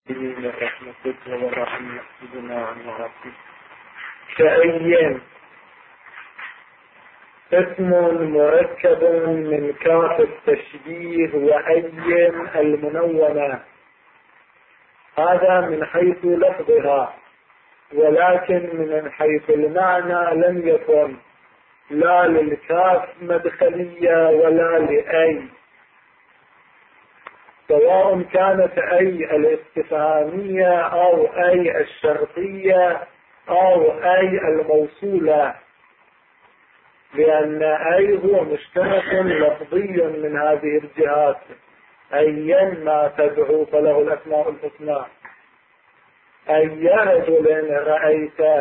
رحمتك ورحمة سيدنا عنه كأي اسم مركب من كاف التشبيه وأي المنونة، هذا من حيث لفظها، ولكن من حيث المعنى لم يكن لا للكاف مدخلية ولا لأي، سواء كانت أي الاستفهامية أو أي الشرطية أو أي الموصولة، لأن أي هو مشترك لفظي من هذه الجهات، أيا ما تدعو فله الأسماء الحسنى. أي رجل رأيت،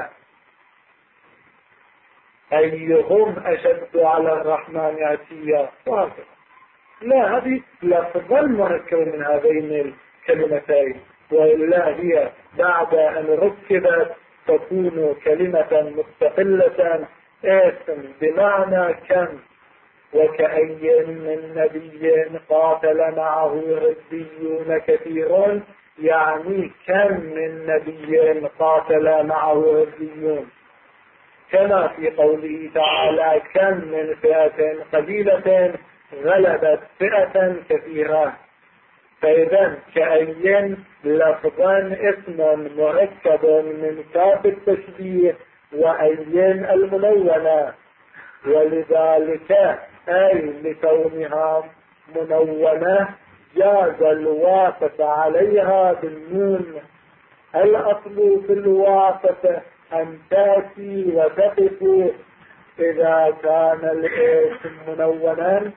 أيهم أشد على الرحمن عتيا، لا، هذه لفظا مركب من هذين الكلمتين، وإلا هي بعد أن ركبت تكون كلمة مستقلة اسم بمعنى كم. وكأي من نبي قاتل معه ربيون كثير، يعني كم من نبي قاتل معه ربيون، كما في قوله تعالى كم من فئة قليلة غلبت فئة كثيرة. فإذا كأي لفظا اسم مركب من كاف التشبيه وأي المنونة، ولذلك أي لكونها منونة جاز الواقف عليها بالنون. الأصل في الواقف أن تأتي وتقف إذا كان الاسم منونا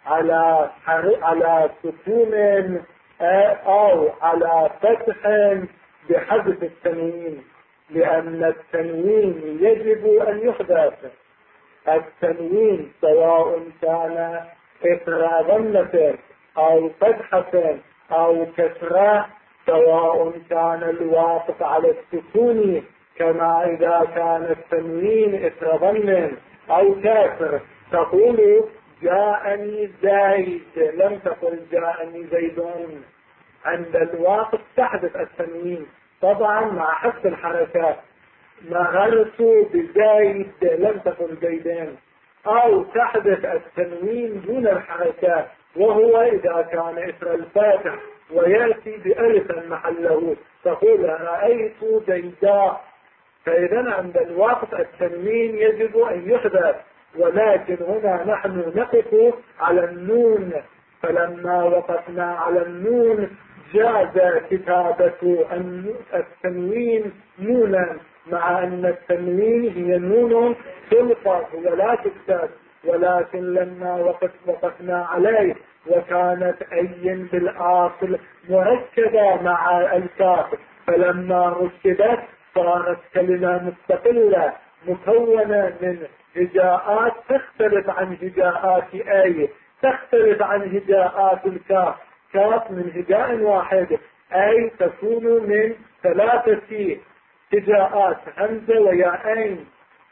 على سكون أو على فتح بحذف التنوين، لأن التنوين يجب أن يحدث. التنوين سواء كان إثر ضمة أو فتحة أو كسرة، سواء كان الواقف على السكون، كما إذا كان التنوين إثر ضم أو كسر تقول جاءني زيد، لم تقل جاءني زيدون. عند الواقف تحدث التنوين طبعا مع حذف الحركات، مررت بزيد لم تقل زيدين، أو تحدث التنوين دون الحركات، وهو إذا كان إثر الفاتح ويأتي بألف محله تقول رأيت زيداء. فإذا عند الوقت التنوين يجب أن يحدث، ولكن هنا نحن نقف على النون، فلما وقفنا على النون جاز كتابة التنوين نونا، مع أن التنوين هي نون تلقى ولا تكتب، ولكن لما وقفنا عليه وكانت أي بالآصل مركبة مع الكاف، فلما ركبت صارت كلمة مستقلة مكونة من هجاءات تختلف عن هجاءات أي، تختلف عن هجاءات الكاف. كاف من هجاء واحد، أي تكون من 3 هجاءات همزة وياءين،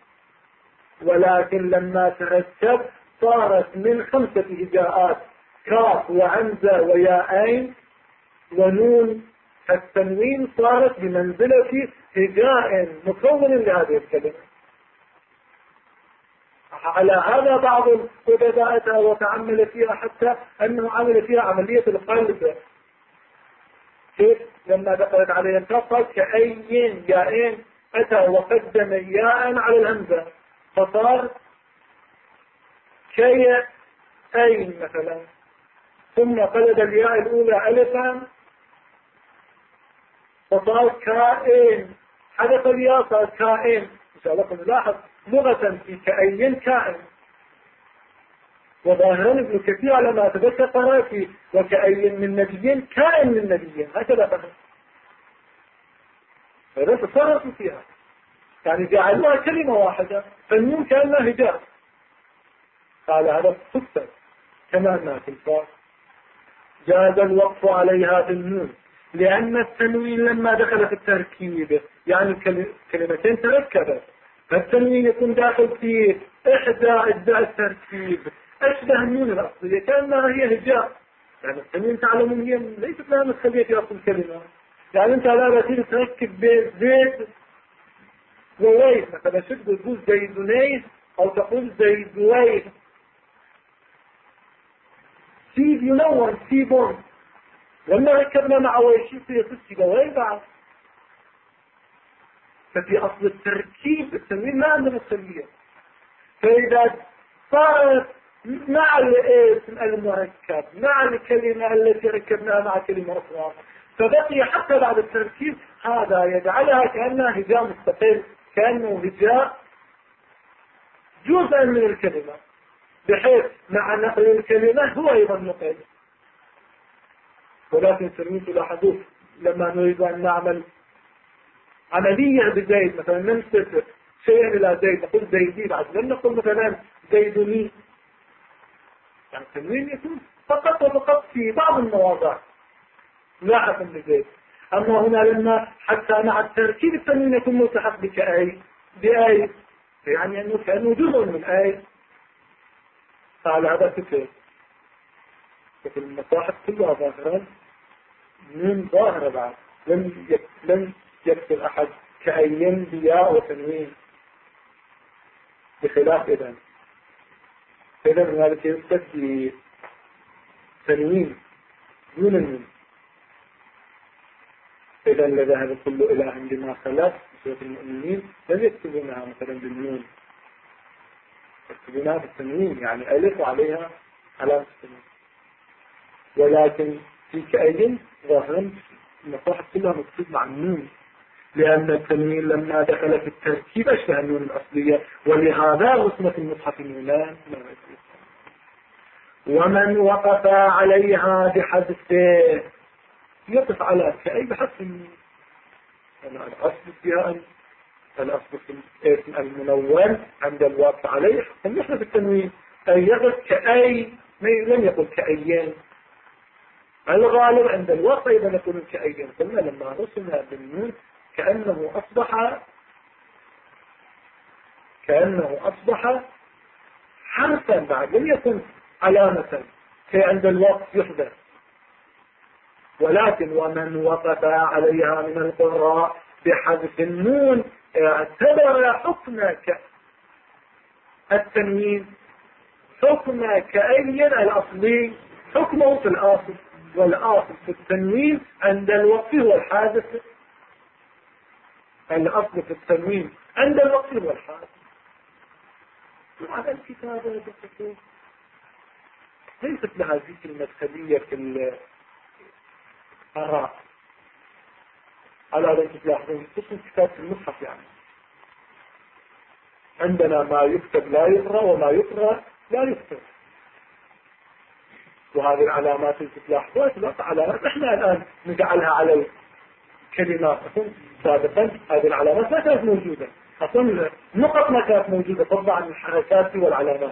ولكن لما تركب صارت من 5 هجاءات، كاف وهمزة وياءين ونون. التنوين صارت بمنزلة هجاء مكون لهذه الكلمة. على هذا بعض الأدباء وتعمل فيها حتى أنه عمل فيها عملية القلب. كيف؟ لما دخلت عليه الكاف كأي ياءين أتى وقدم ياء على الهمزة فصار كي أين مثلا، ثم قلب الياء الأولى ألفا فصار كائن، حدث الياء صار كائن. إن شاء الله نلاحظ لغة في كأين كائن، وظاهرا ابن كثير على ما تذكر في وكأين من نبيين كائن من نبيين، هكذا فهم. فإذا تصرفوا فيها يعني جعلوها كلمة واحدة، فالنون كأنها هجاء، قال هذا صدفة كما أنها تلفاظ. جاز الوقف عليها بالنون، لأن التنوين لما دخل في التركيب يعني كلمتين تركبت، فالتنوين يكون داخل في إحدى أجزاء التركيب أشبه النون الأصلية كأنها هي هجاء، يعني التنوين تعلمون هي ليست لها مسخلية في أصل الكلمة، يعني أنت لا تيجي تركب بيت وويل مثلا، شد تقول زيدونين أو تقول زيدوين، سيب ينون سيبون. لما ركبنا مع ويشي في ست جوين بعد. ففي أصل التركيب التنوين ما عندنا السلبية. فإذا صارت مع الاسم المركب مع الكلمة التي ركبناها مع كلمة أخرى فبقي حتى بعد التركيب، هذا يجعلها كأنها هجاء مستقل، كأنه هجاء جزءا من الكلمة، بحيث مع نقل الكلمة هو أيضا نقل. ولكن تلميذ تلاحظوه لما نريد أن نعمل عملية بزيد مثلا، ننسب شيئا إلى زيد نقول زيدي، بعد لم نقول مثلا زيدني. يعني التنوين يكون فقط وفقط في بعض المواضع لا أفهم بزيد. أما هنا لما حتى مع التركيب التنوين يكون ملتحق بكأي بأي، يعني أنه كأنه جزء من أي. فعلى هذا فكر ففي المصاحف كلها ظاهرا نون ظاهرة بعد لم يكتب أحد كأيين بياء وتنوين، بخلاف إذن هذا يكتب بتنوين دون النون. إذا لذهب كل إله بما خلق بسورة المؤمنين لم يكتبونها مثلا بالنون، يكتبونها بالتنوين، يعني ألف وعليها علامة التنوين. ولكن في كأين ظاهرا المصاحف كلها مكتوب مع النون، لأن التنوين لما دخل في التركيب أشبه النون الأصلية، ولهذا رسمت المصحف النونان. ومن وقف عليها بحذفه، يقف على كأي بحذف النون. الأصل فيها الأصل في الاسم المنون عند الوقف عليه أن يحذف التنوين، أي يقف كأي، لم يقل كأيين. الغالب عند الوقف إذا نقول كأيين، قلنا لما رسمها بالنون كأنه أصبح حرفا بعد، لم يكن علامة في عند الوقف يحذف. ولكن ومن وقف عليها من القراء بحذف النون اعتبر حكم التنوين حكم كأي الأصلي، حكمه في الأصل، والأصل في التنوين عند الوقف هو الحادث. الأصل في التنوين عند الوقف هو الحادث. وعلى الكتابة ليست لها ذيك المدخلية في الآراء. على ذلك تلاحظون قسم كتاب المصحف، يعني عندنا ما يكتب لا يقرأ وما يقرأ لا يكتب. وهذه العلامات اللي تلاحظوها تبقى علامات احنا الآن نجعلها على الكلمات. سابقا هذه العلامات ما كانت موجودة، أصلا نقط ما كانت موجودة فضلا عن الحركات والعلامات.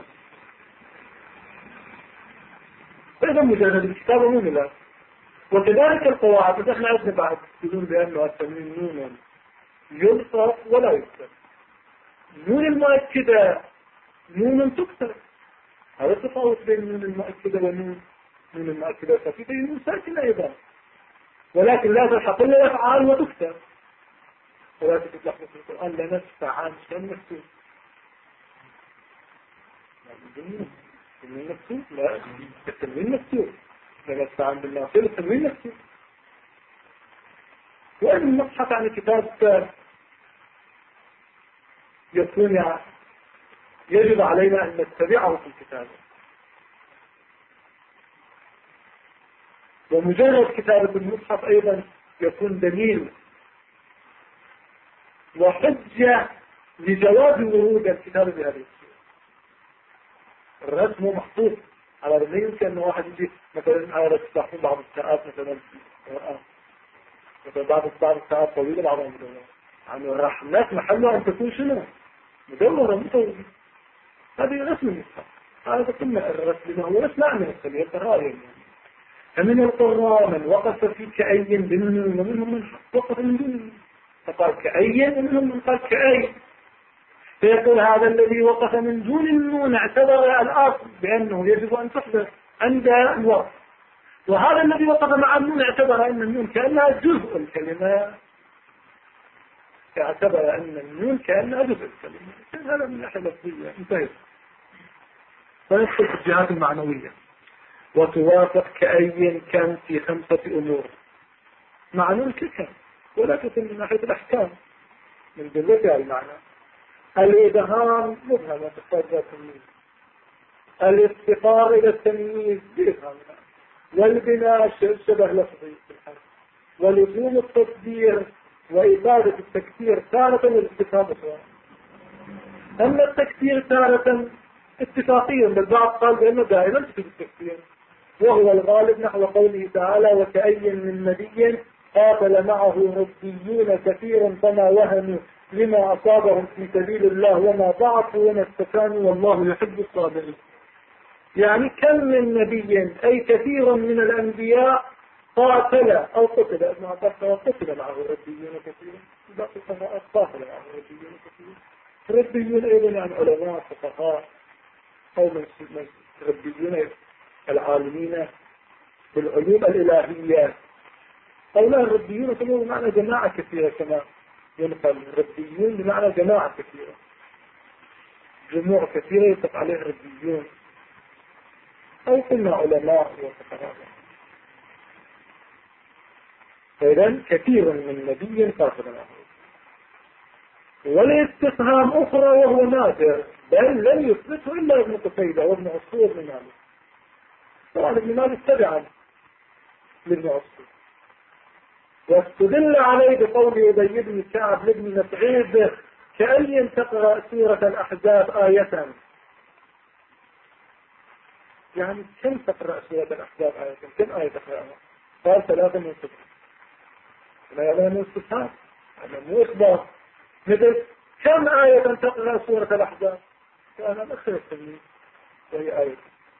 فإذا مجرد الكتابة مو ملا. وكذلك القواعد، بس احنا عندنا بعد يقولون بأنه التنوين نون يلصق ولا يكتب. نون المؤكدة نون تكتب، هذا التفاوت بين النون المؤكدة والنون المؤكدة الخفيفة. نون ساكنة أيضا، ولكن لا تلحق إلا الأفعال وتكتب. ولكن تلاحظ في القرآن لا نفعل شيء مكتوب. التنوين مكتوب، لا التنوين مكتوب، لا نفعل بالناصر التنوين مكتوب. وأن المصحف عن كتاب يكون يجب علينا أن نتبعه في الكتاب. ومجرد كتابة المصحف أيضا يكون دليل وحجة لجواز ورود الكتاب بهذه الصورة. الرسم محطوط على لا يمكن أن واحد يجي مثلا على تستحقون بعض الساعات مثلا بعض الساعات طويلة بعضها مدورة، يعني راح الناس محلها أن تكون شنو مدورة مطورة. هذه رسم المصحف، هذا كله الرسم هو رسم معنى السبيل القراءة. فمن القراء من وقف في كأي بالنون، ومنهم من وقف من دون فقال كأي، ومنهم من قال كأي. فيقول هذا الذي وقف من دون النون اعتبر الأصل بأنه يجب أن تحدث عند الوقف، وهذا الذي وقف مع النون اعتبر أن النون كأنها جزء الكلمة، اعتبر أن النون كأنها جزء الكلمة. هذا من الناحية اللفظية انتهت. فندخل في الجهات المعنوية. وتوافق كأي كان في 5 أمور مع نون ككم، ولكن من ناحية الأحكام من جملتها المعنى. الإبهام مبهمة تحتاج تمييز، الافتقار إلى التمييز بإبهامها، والبناء شبه لفظي في الحرف، ولزوم التصدير وإبادة التكثير تارة والاستفهام أخرى. أما التكثير تارة اتفاقيا، بالبعض قال بأنه دائما تفيد التكثير، وهو الغالب نحو قوله تعالى: وكأي من نبي قاتل معه ربيون كثير فما وهنوا لما أصابهم في سبيل الله وما ضعفوا وما استكانوا والله يحب الصابرين. يعني كم من نبي أي كثير من الأنبياء قاتل أو قتل، ابن عباس قتل معه ربيون كثير، باقي القراءات قاتل معه ربيون كثير. ربيون أيضا يعني علماء فقهاء أو من ربيون العالمين بالعلوم الإلهية، أو لا الربيون كلهم بمعنى جماعة كثيرة كما ينقل. الربيون بمعنى جماعة كثيرة، جموع كثيرة يطلق عليه ربيون، أو كنا علماء وفقهاء. فإذا كثير من نبي قاتل معه. والاستفهام أخرى وهو نادر، بل لم يثبته إلا ابن قتيبة وابن عصفور بن مالك. طبعا ابن مالك تبعا لابن عصفور، واستدل عليه بقول أبي بن كعب لابن مسعود: كأي تقرأ سورة الأحزاب آية. يعني كم تقرأ سورة الأحزاب آية؟ كم آية تقرأها؟ قال 3 من 6. لا يعلم من 6 هذا مو إخبار. مثل كم آية تقرأ سورة الأحزاب؟ فأنا أخر التمييز وهي آية.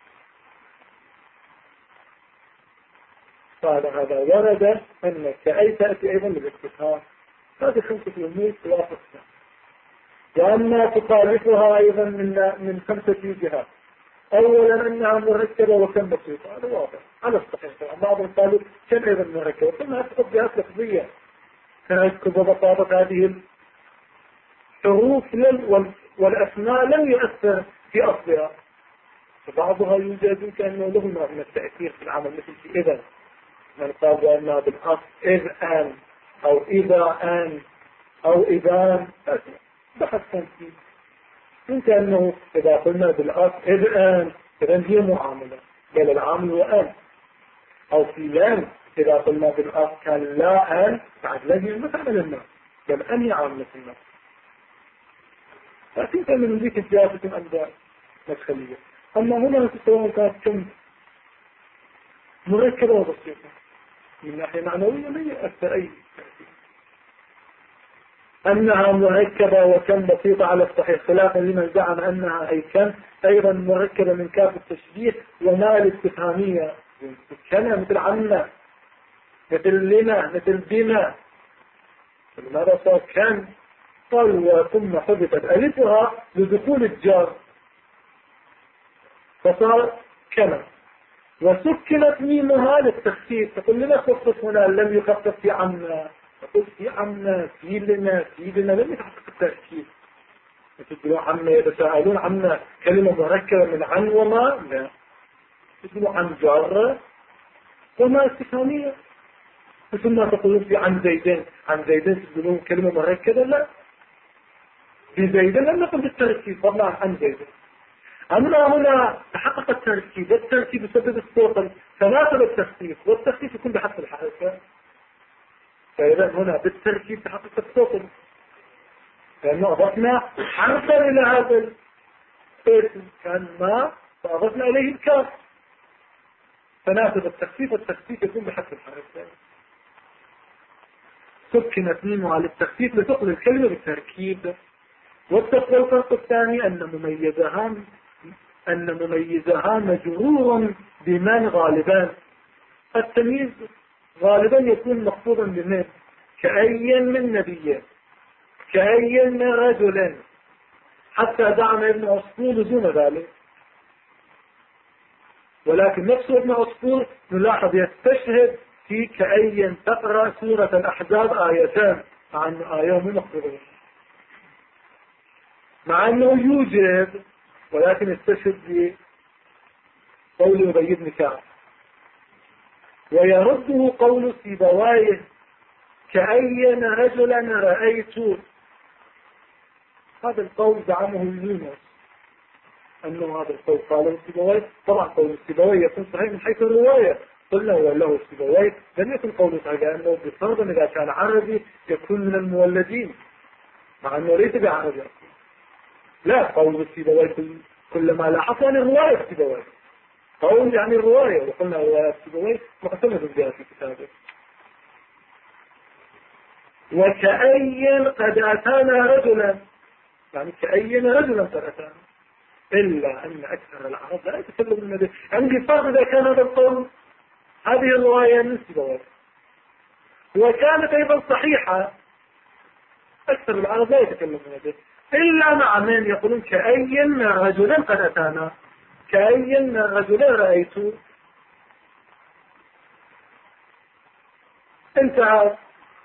قال هذا ورد أن كأي تأتي أيضا بالاستفهام. هذه 5 أمور توافقها. وأما تخالفها أيضا من 5 جهات. أولا أنها مركبة وكم بسيطة، هذا واضح على الصحيح. بعضهم قالوا كم أيضا مركبة، ثم هتحط جهات لفظية تركب وبساطة هذه الحروف والأسماء لم يؤثر في أصلها، فبعضها يوجد كأنه له نوع من التأثير في العمل، مثل في إذا من قال بأنها بالأصل إذ آن أو إذا آن أو إذان، بحث تنسيق. يمكن أنه إذا قلنا بالأصل إذ آن إذن هي معاملة، بل العامل هو آن. أو في لام إذا قلنا بالأصل كان لا آن بعد لازم مثلا الناس، بل أن عاملة الناس. لكن كان من ذيك الجاسة أنباء مدخلية. أما هنا تسوون كانت كم مركبة وبسيطة من ناحية معنوية لا يؤثر أي تأثير. أنها مركبة وكم بسيطة على الصحيح، خلافا لمن زعم أنها أي كم أيضا مركبة من كاف التشبيه وما الاستفهامية، كما مثل عنا مثل لما مثل بما. لماذا صار كم؟ قال ثم حذفت ألفها لدخول الجار فصار كما، وسكنت ميمها للتخفيف. تقول لنا خفف هنا لم يخفف في عنا، تقول في عنا في لنا في لنا لم يتحقق التركيب. يقولون عنا يتساءلون عنا كلمة مركبة من عن وما، لا يقولون عن جارة وما استفهامية. ثم تقولون في عن زيدين، عن زيدين تقولون كلمة مركبة، لا في زيدين لم نقل بالتركيب طبعا عن زيدين. أما هنا تحقق التركيب، والتركيب يسبب الصوت فناسب التخفيف، والتخفيف يكون بحسب الحركة. فإذا هنا بالتركيب تحقق الصوت، لأنه أضفنا حرفا إلى هذا الاسم كان ما فأضفنا إليه الكاف، فناسب التخفيف، والتخفيف يكون بحسب الحركة. سكنت ميمها للتخفيف لتقل الكلمة بالتركيب. والفرق الثاني أن مميزها مجرور بمن غالبا. التمييز غالبا يكون مخفوضا بمن، كأي من نبي، كأي من رجل، حتى دعم ابن عصفور دون ذلك. ولكن نفس ابن عصفور نلاحظ يستشهد في كأي تقرأ سورة الأحزاب آيتان عن آية مخبرين، مع أنه يوجد، ولكن يستشهد بقول أبي بن كعب. ويرده قول سيبويه كأي رجلا رأيت. هذا القول زعمه يونس أنه هذا القول قاله سيبويه. طبعا قول سيبويه يكون صحيح من حيث الرواية، قلنا وله سيبويه لم يكن قوله صحيح، لأنه بفرض إذا كان عربي يكون من المولدين، مع أنه ليس بعربي. لا، قول سيبويه كلما لاحظنا عن الرواية سيبويه قول يعني الرواية، وقلنا رواية سيبويه مقتمد بها في كتابه. وكأي قد أتانا رجلا، يعني كأي رجلا قد أتانا، إلا أن أكثر العرب لا يتكلم النبي. يعني بفرض إذا كان هذا القول هذه الرواية من سيبويه، وكانت أيضا صحيحة، أكثر العرب لا يتكلم النبي إلا مع من يقولون كأي رجلا قد أتانا، كأي رجلا رأيت. انتهى.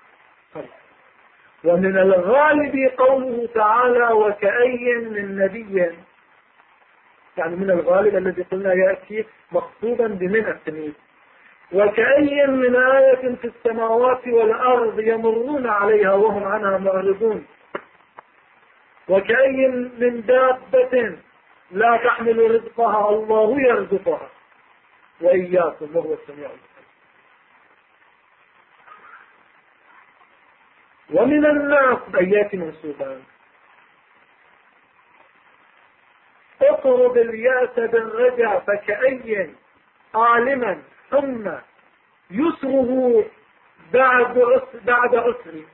ومن الغالب قوله تعالى وكأي من نبي، يعني من الغالب الذي قلنا يأتي مقصودا بمن التمييز. وكأي من آية في السماوات والأرض يمرون عليها وهم عنها معرضون. وكأي من دابة لا تحمل رزقها الله يرزقها وإياكم وهو السميع العليم. ومن الناس بيات منصوبان. اطرد الياس بالرجع فكأي عالما ثم يسره بعد عسر.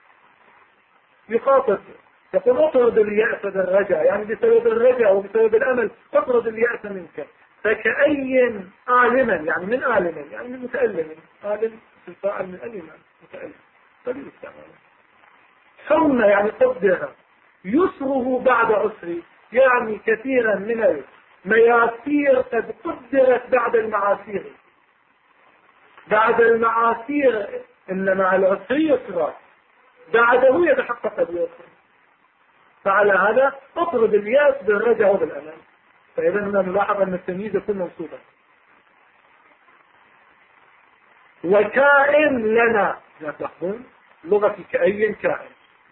يخاطب يقول اطرد اليأس بالرجع، يعني بسبب الرجع وبسبب الأمل اطرد اليأس منك. فكأي عالما، يعني من عالما يعني من متألم، عالم في الفاعل من ألم متألم قليل استعماله. ثم يعني قدرها يسره بعد عسر، يعني كثيرا من المياسير قد قدرت بعد المعاسير. بعد المعاسير إن مع العسر يسرا، بعده يتحقق اليسر. فعلى هذا اطرد الياس بالرجع وبالأمل. فإذا هنا نلاحظ أن التمييز يكون منصوبا. وكائن لنا، لا تلاحظون لغة كأي كائن،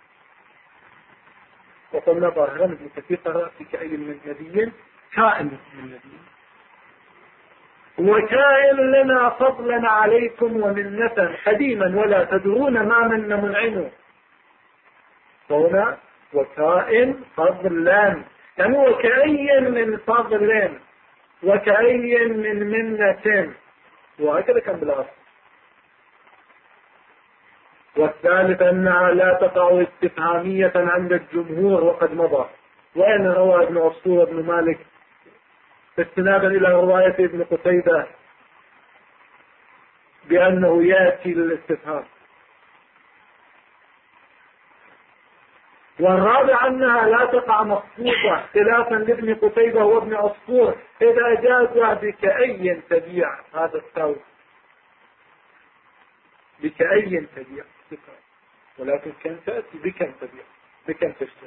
وقلنا ظاهرا ابن كثير قرأ في كأي من نبي كائن من نبي. وكائن لنا فضلا عليكم ومنة قديما ولا تدرون ما من منعم. وهنا وكائن فضلا، يعني وكأي من فضل وكأي من منة، وهكذا كان بالأصل. والثالث أنها لا تقع استفهامية عند الجمهور وقد مضى. وأن روى ابن عصفور بن مالك استنادا إلى رواية ابن قتيبة بأنه يأتي للاستفهام. والرابع أنها لا تقع مخصوصة خلافا لابن قتيبة وابن عصفور إذا جاز بكأي تبيع هذا الثوب، بكأي تبيع، ولكن كان تأتي بكم تبيع، بكم تشتري.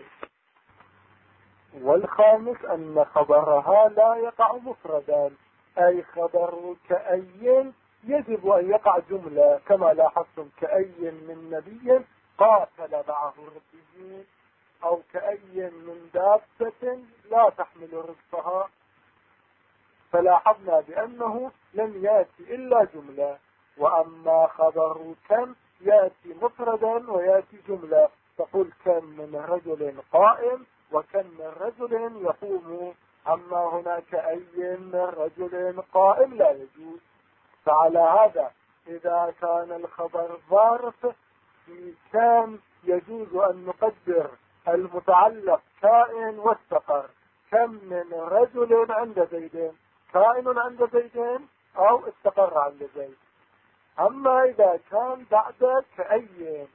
والخامس أن خبرها لا يقع مفردا، أي خبر كأي يجب أن يقع جملة، كما لاحظتم كأي من نبي قاتل معه الربيين، أو كأي من دابة لا تحمل رزقها. فلاحظنا بأنه لم يأتي إلا جملة. وأما خبر كم يأتي مفردا ويأتي جملة، تقول كم من رجل قائم وكم من رجل يقوم. أما هناك أي من رجل قائم لا يجوز. فعلى هذا إذا كان الخبر ظرف في كم يجوز أن نقدر المتعلق كائن واستقر. كم من رجل عند زيدين، كائن عند زيدين أو استقر عند زيد. أما إذا كان بعد كأي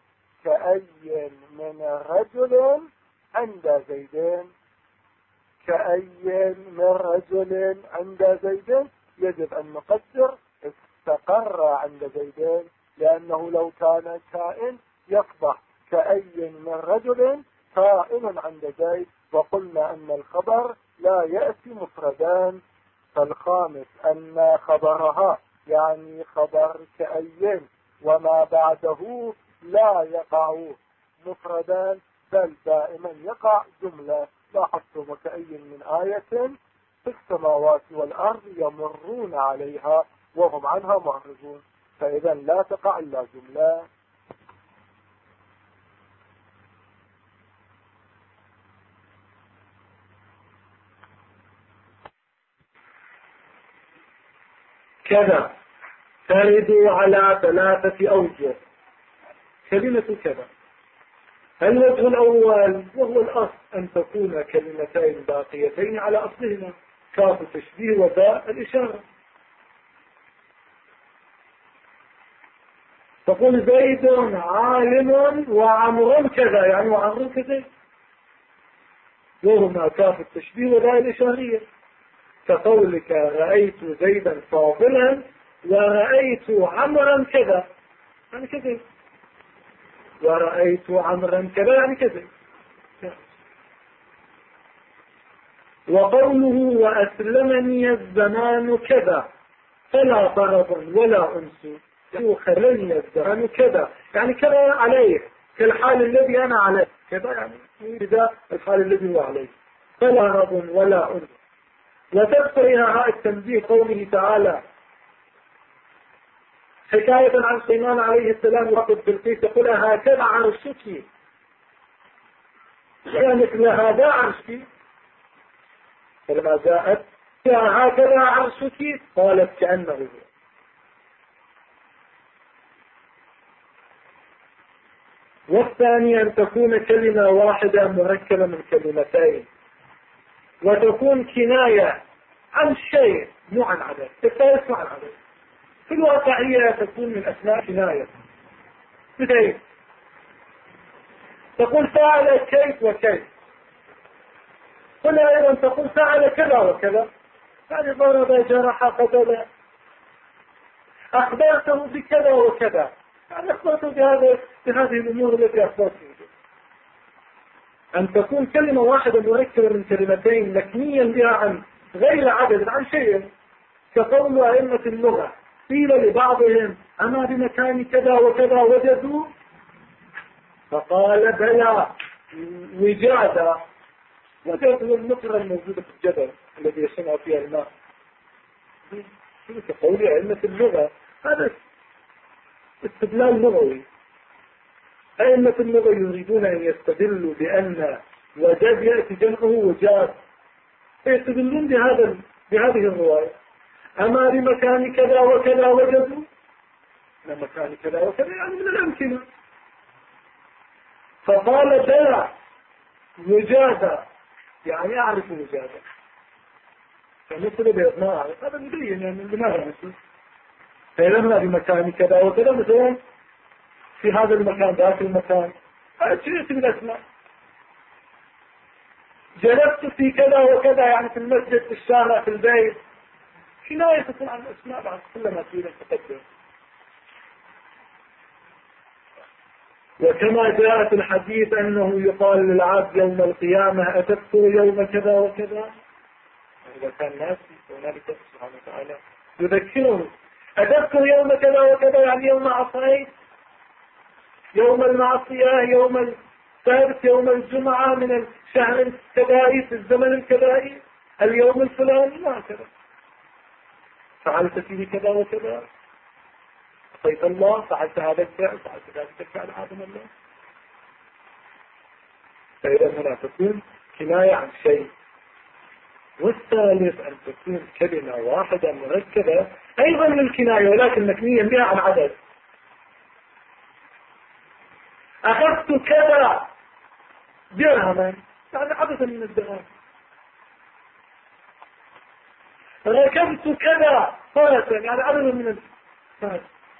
من رجل عند زيدين، كأي من رجل عند زيدين، يجب أن نقدر استقر عند زيدين، لأنه لو كان كائن يصبح كأي من رجل كائن عند زيد. وقلنا أن الخبر لا يأتي مفردان. فالخامس أن خبرها يعني خبر كأي وما بعده لا يقع مفردان، بل دائما يقع جملة. لاحظتم وكأي من آية في السماوات والأرض يمرون عليها وهم عنها معرضون، فإذا لا تقع إلا جملة. كذا ترد على 3 أوجه. كلمة كذا، الوجه الأول وهو الأصل أن تكون كلمتين باقيتين على أصلهما، كاف التشبيه وباء الإشارة. تقول زيد عالم وعمر كذا، يعني وعمر كذا، وهما كاف التشبيه وباء الإشارية. كقولك رأيت زيدا فاضلا ورأيت عمرا كذا، يعني كذا، ورأيت عمرا كذا، يعني كذا. وقوله وأسلمني الزمان كذا فلا طرب ولا أنس، يخلني الزمان كذا، يعني كذا عليه كالحال الذي أنا عليه، كذا يعني إذا الحال الذي هو عليه. فلا طرب ولا أنس. وتذكرها التنبيه قوله تعالى حكاية عن سليمان عليه السلام وقد بالقيس يقول هكذا عرشك، مثل هذا عرشك. فلما جاءت هكذا عرشك قالت كأنه هو. والثاني أن تكون كلمة واحدة مركبة من كلمتين، وتكون كناية عن شيء مو عن عدد، الثالث مو عن عدد. في الواقعية تكون من أسماء كناية، مثل تقول فعل كيف وكيف، هنا أيضا تقول فعل كذا وكذا، يعني ضرب جرح قتل، أخبرته بكذا وكذا، يعني أخبرته بهذه الأمور التي أخبرته. أن تكون كلمة واحدة مركبة من كلمتين مكنيا بها عن غير عدد، عن شيء، كقول أئمة اللغة قيل لبعضهم أما بمكان كذا وكذا وجدوا، فقال بلى وجادة. وجدوا النقرة الموجودة في الجبل الذي يصنع فيها الماء، كقول أئمة اللغة، هذا استدلال لغوي. أئمة اللغة يريدون أن يستدلوا بأن وجد يأتي جمعه وجاد، فيستدلون بهذه الرواية. أما بمكان كذا وكذا وجدوا، مكان كذا وكذا يعني من الأمكنة. فقال بلى وجادة، يعني أعرف وجادة، فمثل بيضنا أعرف، هذا مبين يعني لماذا مثل. فإذا بمكان كذا وكذا، مثلا في هذا المكان ذاك المكان، جئت بالأسماء. جلست في كذا وكذا، يعني في المسجد، في الشارع، في البيت، كناية تكون عن الأسماء بعد كلما تريد أن تقدم. وكما جاء في الحديث أنه يقال للعبد يوم القيامة أتذكر يوم كذا وكذا، إذا كان ناسي هنالك سبحانه وتعالى يذكره أتذكر يوم كذا وكذا، يعني يوم عصيت، يوم المعصية، يوم السبت، يوم الجمعة من الشهر الكذائي في الزمن الكذائي، اليوم الفلاني، هكذا فعلت فيه كذا وكذا، عصيت الله، فعلت هذا الفعل، فعلت ذلك الفعل، عظم الله. فإذا هنا تكون كناية عن شيء. والثالث أن تكون كلمة واحدة مركبة أيضا للكناية ولكن مكنيا بها عن عدد. أخذت كذا درهما، يعني عددا من الدراهم. ركبت كذا فرسا، يعني عددا من الفرس.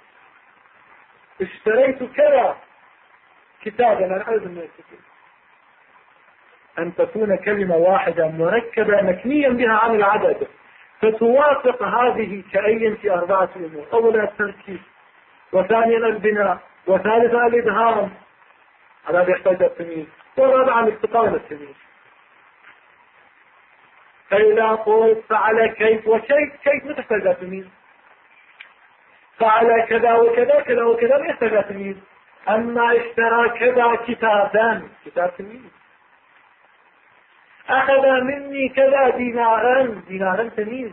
اشتريت كذا كتابا، يعني عددا من الكتاب. أن تكون كلمة واحدة مركبة مكنيا بها عن العدد. فتوافق هذه كأي في 4 أمور: أولا التركيب، وثانيا البناء، وثالثا الإدهام، هذا يحتاج التمييز، ورابعا الاستقامة للتمييز. فإذا قلت فعل كيف وكيف، كيف ما تحتاج تمييز. فعل كذا وكذا كذا وكذا ما يحتاج تمييز. أما اشترى كذا كتابا، كتاب تمييز. أخذ مني كذا دينارا، دينارا تمييز.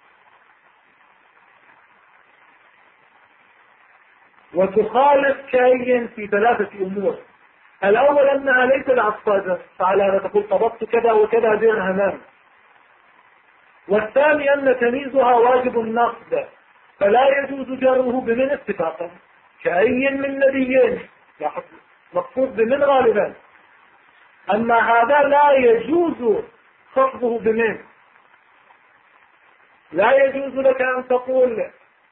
وتخالف كأي في 3 أمور: الأول أنها ليس العصفاجة، فعلى هذا تقول قبضت كذا وكذا درهما. والثاني أن تمييزها واجب النصب، فلا يجوز جره بمن اتفاقا، كأي من نبيين مقصود بمن غالبا. أما هذا لا يجوز خفضه بمن. لا يجوز لك أن تقول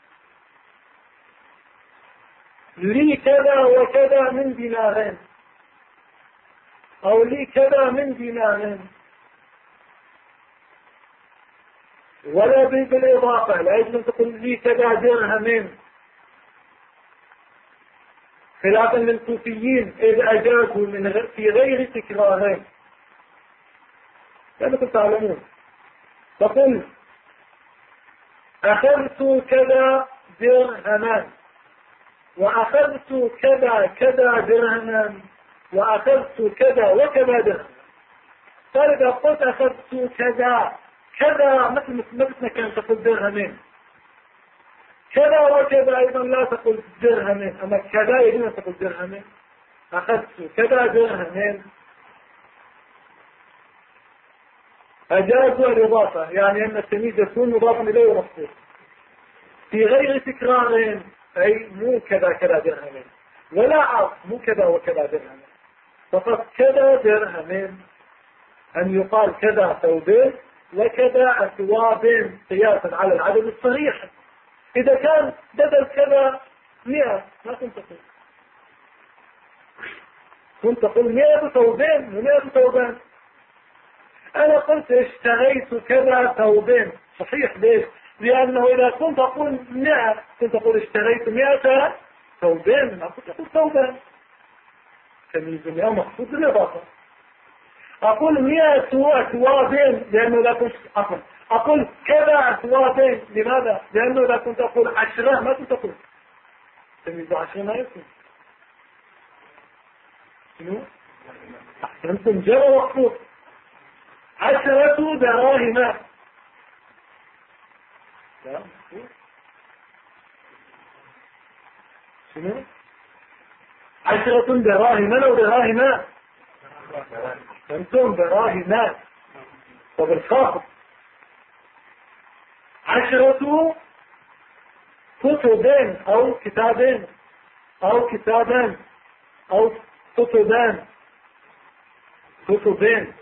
لي كذا وكذا من دينارين، أو لي كذا من دينارين، ولا بالإضافة. لا يجوز أن تقول لي كذا درهمين، خلافا للكوفيين إذ أجازوا في غير تكرارين. كما تعلمون تقول أخذت كذا درهما، وأخذت كذا كذا درهما، وأخذت كذا وكذا درهما. فإذا قلت أخذت كذا كذا مثل كان تقول درهمين، كذا وكذا أيضا لا تقول درهمين. أما كذا يجب أن تقول درهمين. أخذت كذا درهمين. أجازوا الإضافة، يعني أن التمييز يكون مضافا إليه ومخصوص في غير تكرار، أي مو كذا كذا درهمين، ولا مو كذا وكذا درهمين، فقط كذا درهمين. أن يقال كذا ثوبين وكذا أثواب قياسا على العدد الصريح. إذا كان بدل كذا 100 ما كنت تقول، كنت تقول 100 ثوبين و100 ثوبان. أنا قلت اشتريت كذا ثوبين، صحيح. ليش؟ لأنه إذا كنت أقول 100 كنت أقول اشتريت 100 ثوبين، ما كنت أقول ثوبان. تمييز 100 مقصود بالإضافة. أقول 100 أثواب لأنه لا كنت أقول كذا أثواب. لماذا؟ لأنه لا كنت أقول 10 ما كنت أقول تمييز 10 ما يكون. شنو؟ أحسنتم، جرى وقفوط 10 دراهم. شنو؟ 10 دراهم أو دراهم؟ أنتم دراهم وبالخاطب. 10 كتبين أو كتابين أو كتابان أو كتبان، كتبين.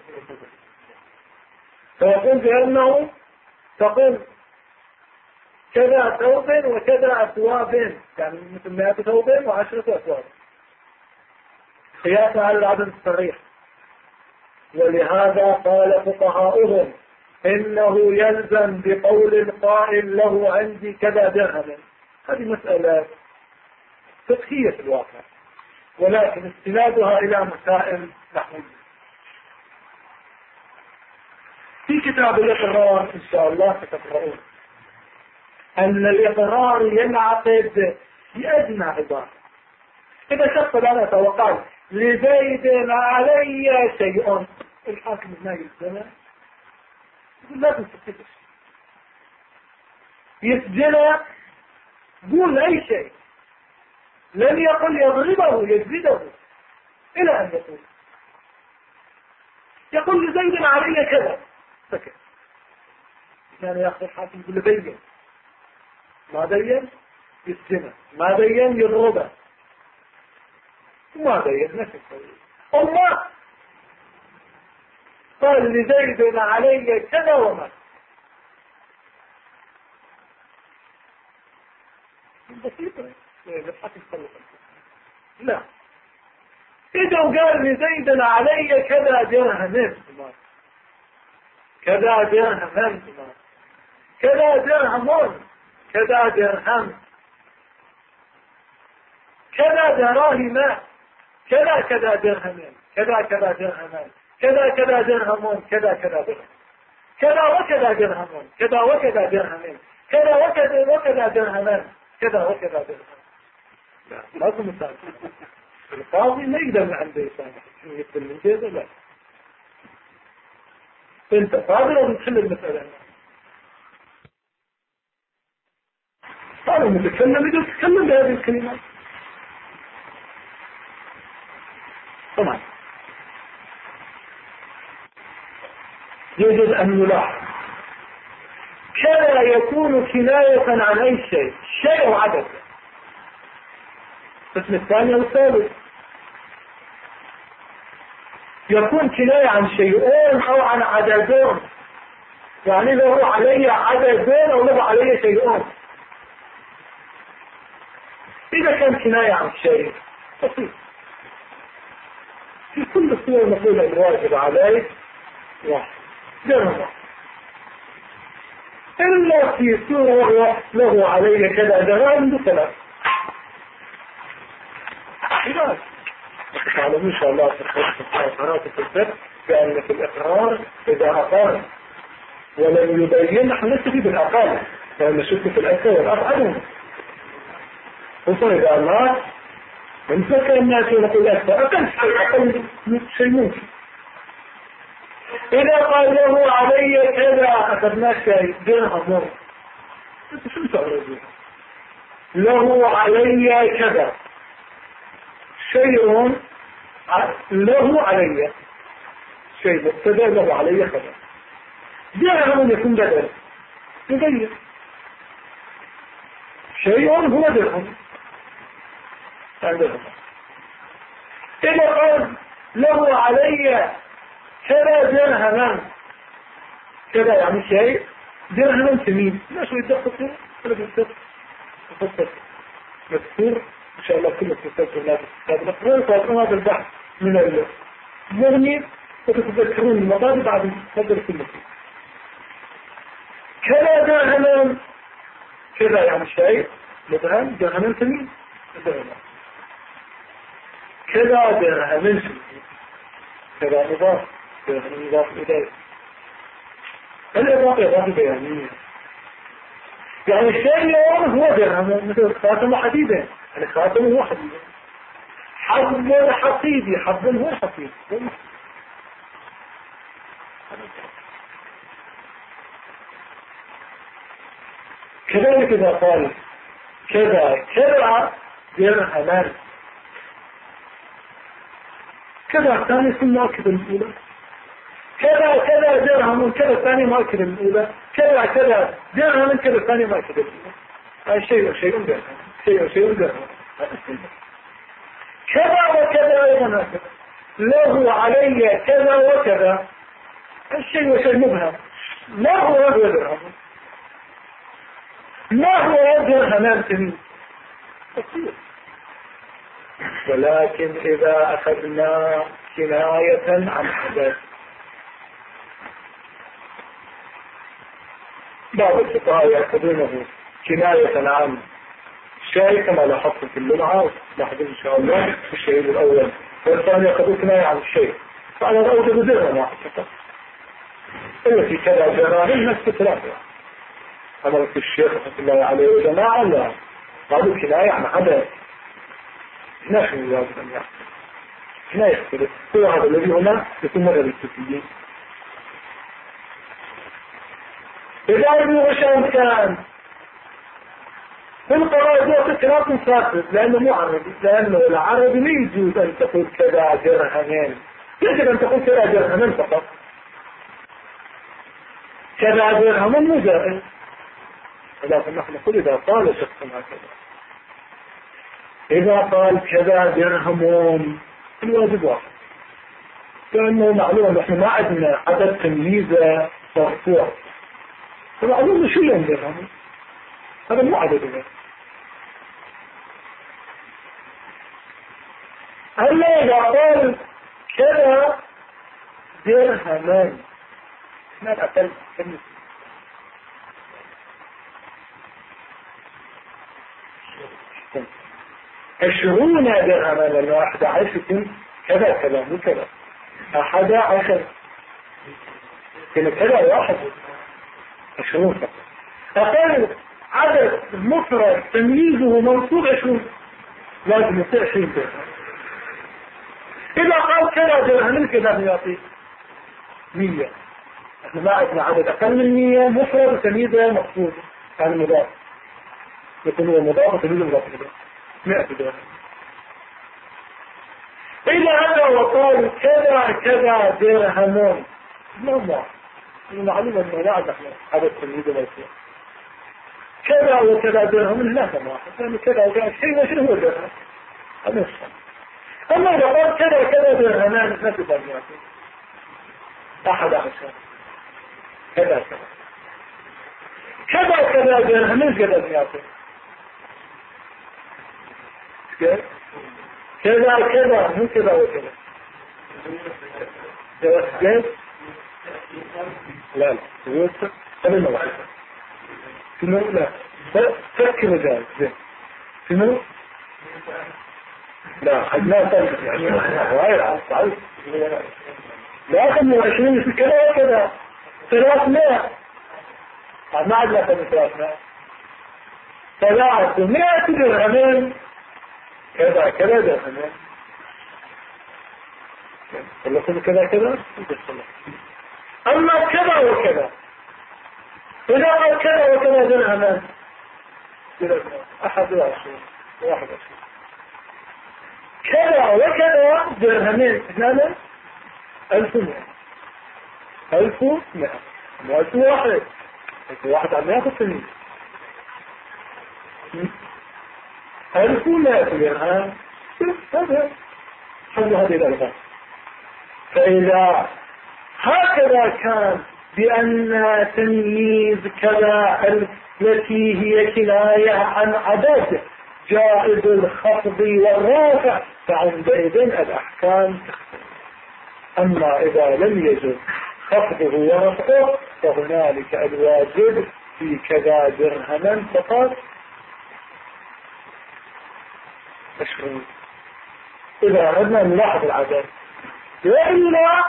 فيقول بأنه تقول كذا ثوب وكذا أثواب، يعني مثل 100 ثوب و10 أثواب قياسا على العدد الصريح. ولهذا قال فقهاؤهم إنه يلزم بقول القائل له عندي كذا درهم. هذه مسألة فقهية في الواقع، ولكن استنادها إلى مسائل نحوية. في كتاب الإقرار إن شاء الله ستقرؤون أن الإقرار ينعقد بأدنى عبارة. إذا شخص لنا وقال لزيد علي شيء، الحاكم الناقل السنة يقول لا تنسكتش، يسجنه، قول أي شيء. لم يقل يضربه يجلده إلى أن يقول لزيد علي كذا، سكت. كان يأخذ الحاكم يقول بين، ما بين يسجنه، ما بين يضربه، ما بين نفس الشيء. الله قال لزيد علي كذا وما، بسيطة. لا، إذا قال لزيد علي كذا درهم، كذا درهم، كذا درهم، كذا درهم، كذا دراهم، كذا كذا درهم، كذا كذا درهم، كذا كذا درهم، كذا كذا درهم، كذا وكذا درهم، كذا وكذا درهم، كذا وكذا وكذا درهم، كذا وكذا درهم. لا لازم مثال. القاضي ما يقدر من عنده يسامح يقتل من جيده. لا انت قادر ان تحل المسألة. قالوا المتكلم يقدر يتكلم بهذه الكلمات. طبعا يجب ان نلاحظ كذا يكون كناية عن اي شيء، شيء او عدد. القسم الثاني والثالث يكون كناية عن شيئين او عن عددين، يعني له علي عددين او له علي شيئين. اذا كان كناية عن شيء بسيط في كل الصور نقول الواجب عليه واحد درهم، إلا في صورة له علي كذا درهم بثلاث. خلاص تعلموا إن شاء الله في قرارات الفقه بأن في الإقرار إذا أقام ولم يبين نحن نستفيد بالأقام، لأن نشك في الأكثر أفعلهم خصوصا إذا مات من فكر الناس يقول أكثر أقل شيء ممكن. إذا قال له علي كذا أخذنا شيء درهم، أنت شو تعرض له علي كذا شيء، له علي شيء مبتدأ له علي كذا، درهم يكون بدل يغير شيء هو درهم درهم. إذا قال له علي كذا درهما، كذا يعني شيء درهم ثمين، لا شو يدخل ولا بيدخل تفصل مذكور ان شاء الله كله تفصل لا تفصل. فاطمه هذا البحث من المغني وتتذكرون المضاد بعد تقدر كله. كذا درهما، كذا يعني شيء مثلا درهم ثمين، كذا درهم ثمين، كذا مضاف مضاف إليه. الإضافة إضافة بيانية، يعني الشيء هو درهم، مثل خاتم حديدة، يعني خاتم هو حديدة، حظ حصيدي، حظ هو حصيد. كذلك إذا قال كذا كذا درهمان، كذا الثاني يكون مؤكد الأولى، كذا كذا درهم كذا الثاني مؤكد الأولى، كذا كذا درهم كذا الثاني مؤكد الأولى. هذا شيء درهم، شيء درهم. كذا وكذا أيضا هكذا، له علي كذا وكذا، الشيء وشيء مبهم، ما هو درهم، ما هو درهم ثمين. ولكن إذا أخذنا كناية عن حدث، بعض الفقهاء يأخذونه كناية عن شيء كما لاحظت في اللغة، لاحظوا إن شاء الله في الشيء الأول، والثاني يأخذوا كناية عن الشيء، فأنا أوجد درهم واحد فقط. التي كذا دراهم نفس ثلاثة. أمرت الشيخ رحمة الله عليه وجماعة لا، قالوا كناية عن عدد، نحن الواجب أن يحصل هنا يختلف. هو هذا الذي هنا يكون مدى للسفيين. إذا يبني غشان كان في القرائد وقت خلاف فاسد، لأنه مو عربي، لأنه العربي لا يجوز أن تقول كذا درهمين، يجب أن تقول كذا درهمين فقط، كذا درهمين مو جائز. ولكن نحن نقول إذا قال شخص هكذا، إذا قال كذا درهم الواجب واحد، لأنه معلوم نحن ما عندنا عدد تمييزة مرفوع، فمعلوم شو اللي درهم، هذا مو عدد. هلا إذا قال كذا درهمان، ما الأقل كم 20 درهما، لأنه 11 كذا كذا مو كذا 11 كذا واحد 20 فقط. أقل عدد مفرد تمييزه منصوب 20 لازم يصير 20 درهم. إذا قال كذا درهم كذا يعطي 100. احنا ما عندنا عدد أقل من 100 مفرد وتمييزه مقصود عن المضاف، يكون هو مضاف وتمييزه مضاف إليه 100 درهم. إذا أنا وقال كذا كذا درهم ما المعلومة أنه لا عدد عدد تمييزه مقصود كذا وكذا درهم لا واحد، يعني كذا وكذا شيء وشيء هو درهم هذا الصح. أما إذا قال كذا كذا درهمان ما تقدر يعطي 11 كذا كذا درهم ايش قدر يعطي كذا مو كذا وكذا لا يوسف قبل ما واحد شنو لا فكر مجال شنو لا حد ما تنسى يعني صحيح لا 25 في كذا وكذا 300 ما عاد لا 300 درهم كذا درهم خلصنا كذا أما كذا وكذا إذا قال كذا وكذا درهم 21 كذا وكذا درهمين هذا 1100 1100 واحد عم ياخذ سنين 1100 درهم هذا حل هذه الألغاز. فإذا هكذا كان بأن تمييز كذا التي هي كناية عن عدد جائز الخفض والرافع فعندئذ الأحكام تختلف. أما إذا لم يجد خفضه ورفعه فهنالك الواجب في كذا درهما فقط 20 إذا أردنا نلاحظ العدد، وإلا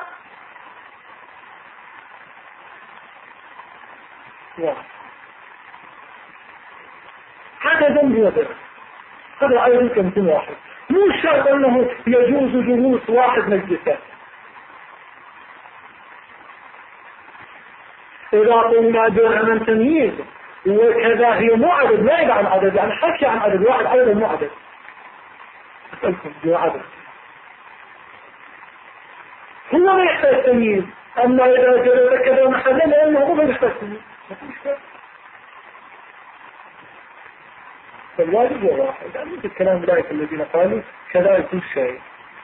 عددا هو درهم هذا أيضا كم واحد، مو شرط أنه يجوز جلوس واحد مجلسات. إذا قلنا درهما تمييز وكذا هي مو عدد، ما يدعى عن عدد، يعني حكي عن عدد واحد أيضا مو عدد. أسألكم جو عدد هو ما يحتاج تمييز. أما إذا جلس كذا محلا لأنه هو ما يحتاج تمييز. فالواجب هو واحد. يعني الكلام ذلك الذين قالوا كذلك كل شيء.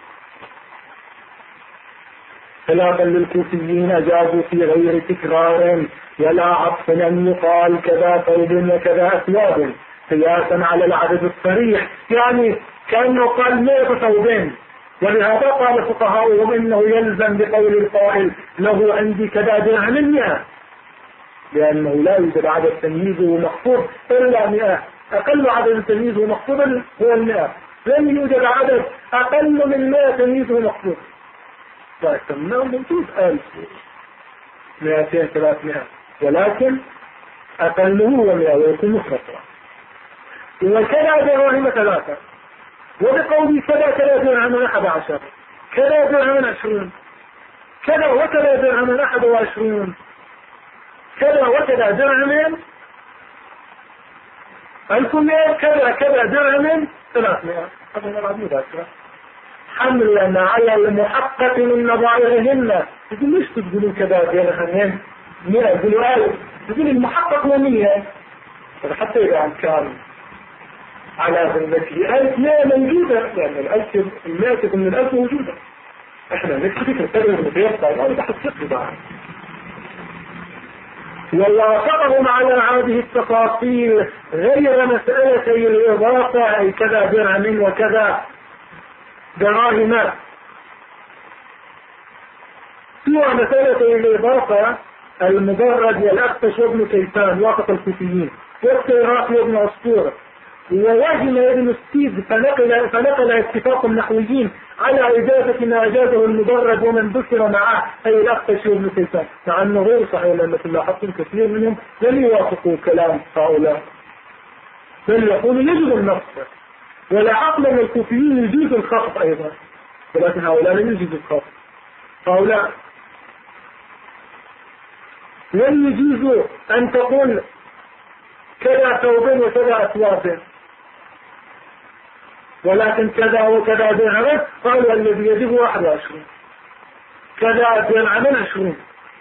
خلافا للكوفيين أجازوا في غير تكرار ولا عطف أن يقال كذا ثوب وكذا أثواب قياسا على العدد الصريح، يعني كأنه قال 100 ثوبين. ولهذا قال فقهاؤهم إنه يلزم بقول القائل له عندي كذا درهم 100، لأنه لا يوجد عدد تمييزه مخفوض إلا 100. أقل عدد تمييزه مخفوض هو 100. لم يوجد عدد أقل من 100 تمييزه مخفوض. لكن موجود 1000 200 300، ولكن أقله هو 100 ويكون مختصرا. وكذا درهم 3، وبقولي كذا درهم 11، كذا درهم 20، كذا وكذا درهم 21، كذا وكذا درهم 1100، كذا درهم 300. هذا العدد ذاكرة حملنا على المحقق من نظائرهن. تقول ليش تقولوا كذا درهم 100؟ تقولوا 1000. تقول المحقق 100. حتى إذا كان على ذمته 1100 موجودة، لأن 1100 من 1000 موجودة. احنا نكتب التدريب المتيسر يعني تحت الصفر بعد. ووافقهم على هذه التفاصيل غير مسألتي الإضافة أي كذا درهم وكذا دراهم. سوى مسألتي الإضافة المدرج والأخفش وابن كيسان وافق الكوفيين، والسيراقي وابن عصفور ووهم ابن السيد فنقل اتفاق النحويين على إجازة ما أجازه المدرج ومن ذكر معه أي الأخفشي وابن كيسان، مع أنه غير صحيح لأن لاحظتم كثير منهم لم يوافقوا كلام هؤلاء، بل يقولوا يجب النص، ولا عقل من الكوفيين يجوز الخطب أيضا، ولكن هؤلاء لم يجوزوا الخطب. هؤلاء لم يجوزوا أن تقول كذا ثوبين وكذا أثواب، ولكن كذا وكذا درهم، قالوا الذي يجب 21 كذا درهم 20،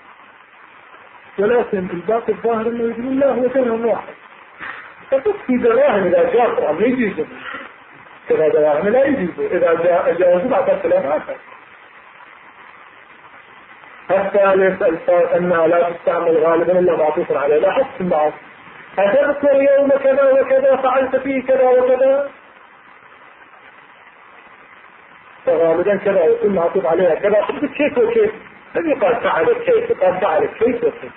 ولكن الباقي الظاهر انه يقول الله هو درهم واحد، فتكفي دراهم اذا جاء القرآن ما يجيزه، كذا دراهم لا يجيزه، اذا جاء بعد كلام آخر. الثالث الفرق انها لا تستعمل غالبا الا معطوفا عليه، لا حس بعض أتذكر يوم كذا وكذا فعلت فيه كذا وكذا، فغالبا كذا يكون معطوف عليها كذا، خذ كيف وكيف، لم يقال فعلت كيف، قال فعلت كيف وكيف.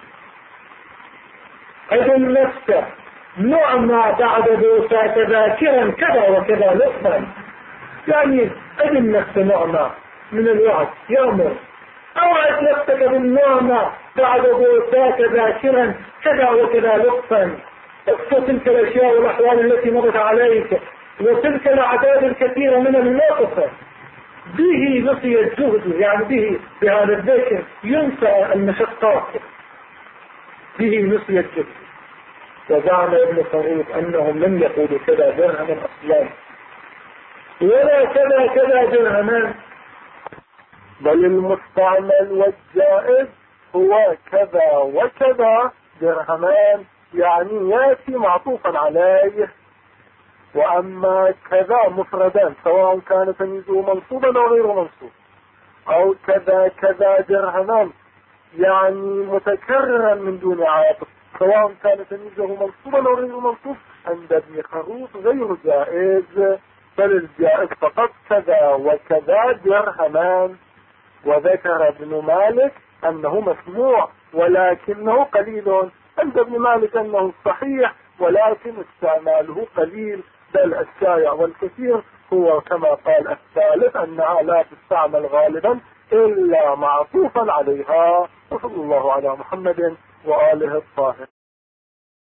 أيضا نفسه نوع ما بعد بوساك ذاكرا كذا وكذا لطفا، يعني أدن نفسه نوع ما من الوعد يأمر، أوعد نفسك بالنوع ما بعد بوساك ذاكرا كذا وكذا لطفا، اذكر تلك الأشياء والأحوال التي مرت عليك وتلك الأعداد الكثيرة من المواقف، به نسي الجهد، يعني به بهذا الذكر ينسى المشقات، به نسي الجهد. وزعم ابن خريف أنهم لم يقولوا كذا درهما أصلا ولا كذا كذا درهما، بل المستعمل والجائز هو كذا وكذا درهمان، يعني يأتي معطوفا عليه. وأما كذا مفردان سواء كان تمييزه منصوبا أو غير منصوب، أو كذا كذا درهمان يعني متكررا من دون عاطف، سواء كان تمييزه منصوبا أو غير منصوب، عند ابن خروف غير جائز، بل الجائز فقط كذا وكذا درهمان. وذكر ابن مالك أنه مسموع ولكنه قليل، عند ابن مالك أنه صحيح ولكن استعماله قليل، بل الشائع والكثير هو كما قال الثالث أنها لا تستعمل غالبا إلا معطوفا عليها. وصلى الله على محمد وآله الطاهر.